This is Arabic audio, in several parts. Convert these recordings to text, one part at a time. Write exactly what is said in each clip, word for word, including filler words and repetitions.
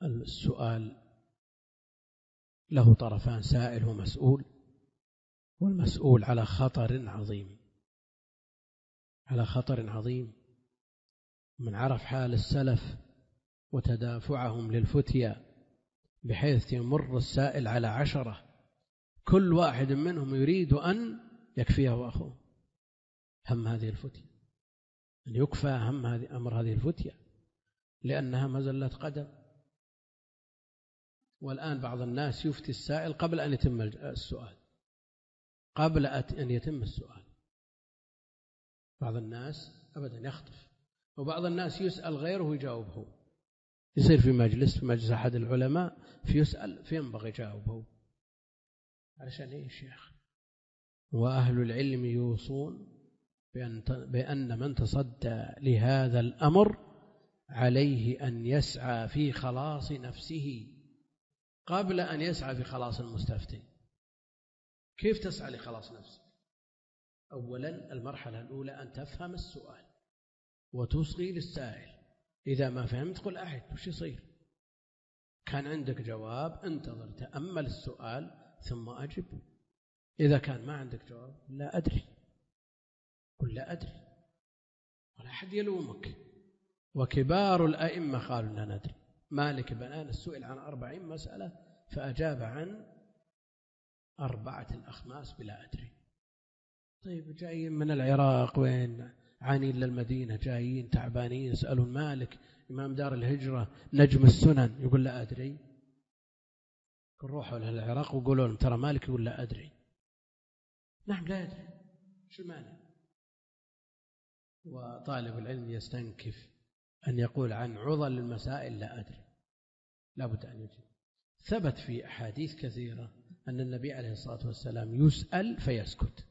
السؤال له طرفان، سائل ومسؤول، والمسؤول على خطر عظيم، على خطر عظيم. من عرف حال السلف وتدافعهم للفتيا بحيث يمر السائل على عشرة كل واحد منهم يريد أن يكفيه أخوه هم هذه الفتيا، أن يكفى هم هذه أمر هذه الفتيا، لأنها مزلة قدم. والآن بعض الناس يفتي السائل قبل أن يتم السؤال، قبل أن يتم السؤال. بعض الناس أبدا يخطف، وبعض الناس يسأل غيره ويجاوبه. يصير في مجلس في مجلس أحد العلماء في يسأل فينبغي يجاوبه. علشان إيش يا أخي؟ وأهل العلم يوصون بأن بأن من تصدى لهذا الأمر عليه أن يسعى في خلاص نفسه قبل أن يسعى في خلاص المستفتي. كيف تسعى لخلاص نفسك؟ أولا المرحلة الأولى أن تفهم السؤال وتصغي للسائل. إذا ما فهمت قل أعد، وش يصير؟ كان عندك جواب انتظر تأمل السؤال ثم أجب. إذا كان ما عندك جواب لا أدري، قل لا أدري، ولا أحد يلومك. وكبار الأئمة قالوا لا ندري. مالك بن أنس سئل عن أربعين مسألة فأجاب عن أربعة الأخماس بلا أدري. طيب جايين من العراق وين عانين للمدينة، جايين تعبانين، يسألون مالك إمام دار الهجرة نجم السنن يقول لا أدري. روحوا للعراق وقولوا لهم ترى مالك يقول لا أدري. نعم لا أدري، شو المانع؟ وطالب العلم يستنكف أن يقول عن عضل المسائل لا أدري، لا بد أن يجيب. ثبت في أحاديث كثيرة أن النبي عليه الصلاة والسلام يسأل فيسكت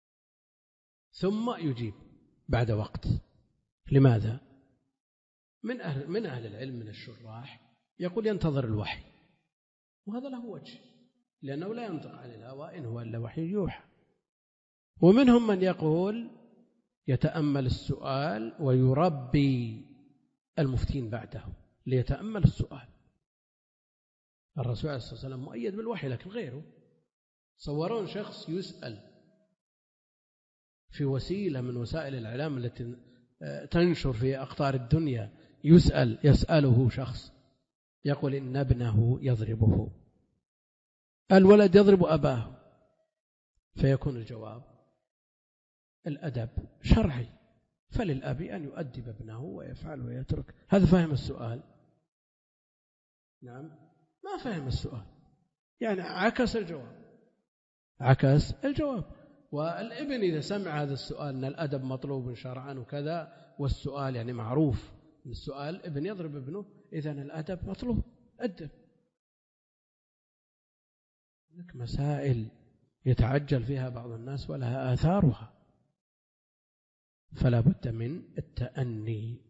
ثم يجيب بعد وقت. لماذا؟ من أهل, من أهل العلم من الشراح يقول ينتظر الوحي، وهذا له وجه لأنه لا ينطق عن الهوى إن هو إلا وحي يوحى. ومنهم من يقول يتأمل السؤال ويربي المفتين بعده ليتأمل السؤال. الرسول عليه الصلاة والسلام مؤيد بالوحي لكن غيره. صورون شخص يسأل في وسيلة من وسائل الإعلام التي تنشر في أقطار الدنيا، يسأل يسأله شخص يقول إن ابنه يضربه، الولد يضرب أباه، فيكون الجواب الأدب شرعي، فللأب أن يؤدب ابنه ويفعل ويترك. هذا فهم السؤال؟ نعم ما فهم السؤال، يعني عكس الجواب، عكس الجواب. والابن إذا سمع هذا السؤال أن الأدب مطلوب شرعا وكذا، والسؤال يعني معروف السؤال ابن يضرب ابنه، إذن الأدب مطلوب، أدب. هناك مسائل يتعجل فيها بعض الناس ولها آثارها، فلا بد من التأني.